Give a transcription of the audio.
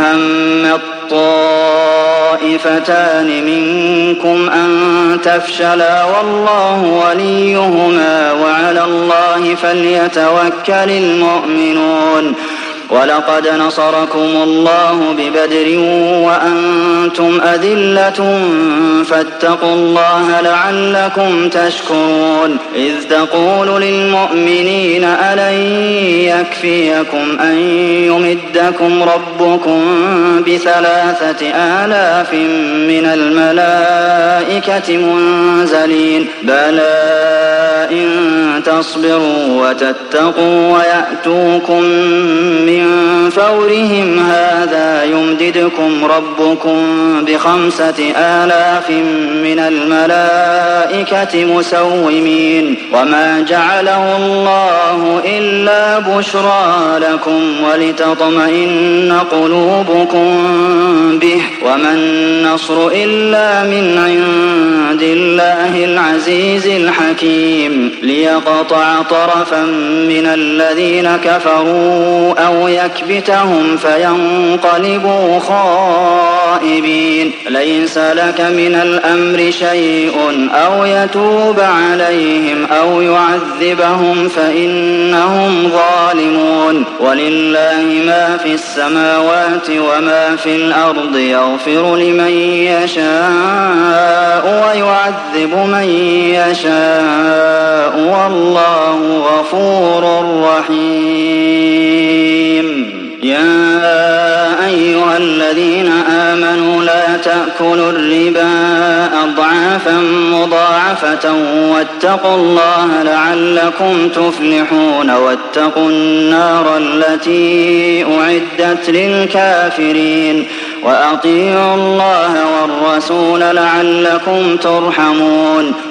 همت طائفتان منكم أن تفشلا والله وليهما وعلى الله فليتوكل المؤمنون ولقد نصركم الله ببدر وأنتم أذلة فاتقوا الله لعلكم تشكرون إذ تقول للمؤمنين ألن يكفيكم أن يمدكم ربكم ب3,000 من الملائكة منزلين بلى إن تصبروا وتتقوا ويأتوكم من فورهم هذا يمددكم ربكم ب5,000 من الملائكة مسومين وما جعله الله إلا بشرى لكم ولتطمئن قلوبكم به وما النصر إلا من عند الله العزيز الحكيم ليقطع طرفا من الذين كفروا أو يكبتهم فينقلبوا خائبين ليس لك من الأمر شيء أو يتوب عليهم أو يعذبهم فإنهم ظالمون ولله ما في السماوات وما في الأرض يغفر لمن يشاء ويعذب من يشاء والله غفور رحيم يا أيها الذين آمنوا لا تأكلوا الربا أضعافا مضاعفة واتقوا الله لعلكم تفلحون واتقوا النار التي أعدت للكافرين وأطيعوا الله والرسول لعلكم ترحمون